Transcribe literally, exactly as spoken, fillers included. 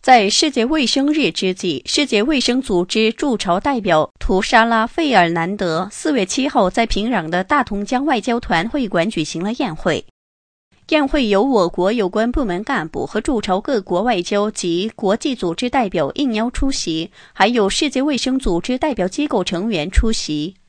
在世界卫生日之际，世界卫生组织驻朝代表图莎拉·费尔南德四月七号在平壤的大同江外交团会馆举行了宴会。宴会由我国有关部门干部和驻朝各国外交及国际组织代表应邀出席，还有世界卫生组织代表机构成员出席。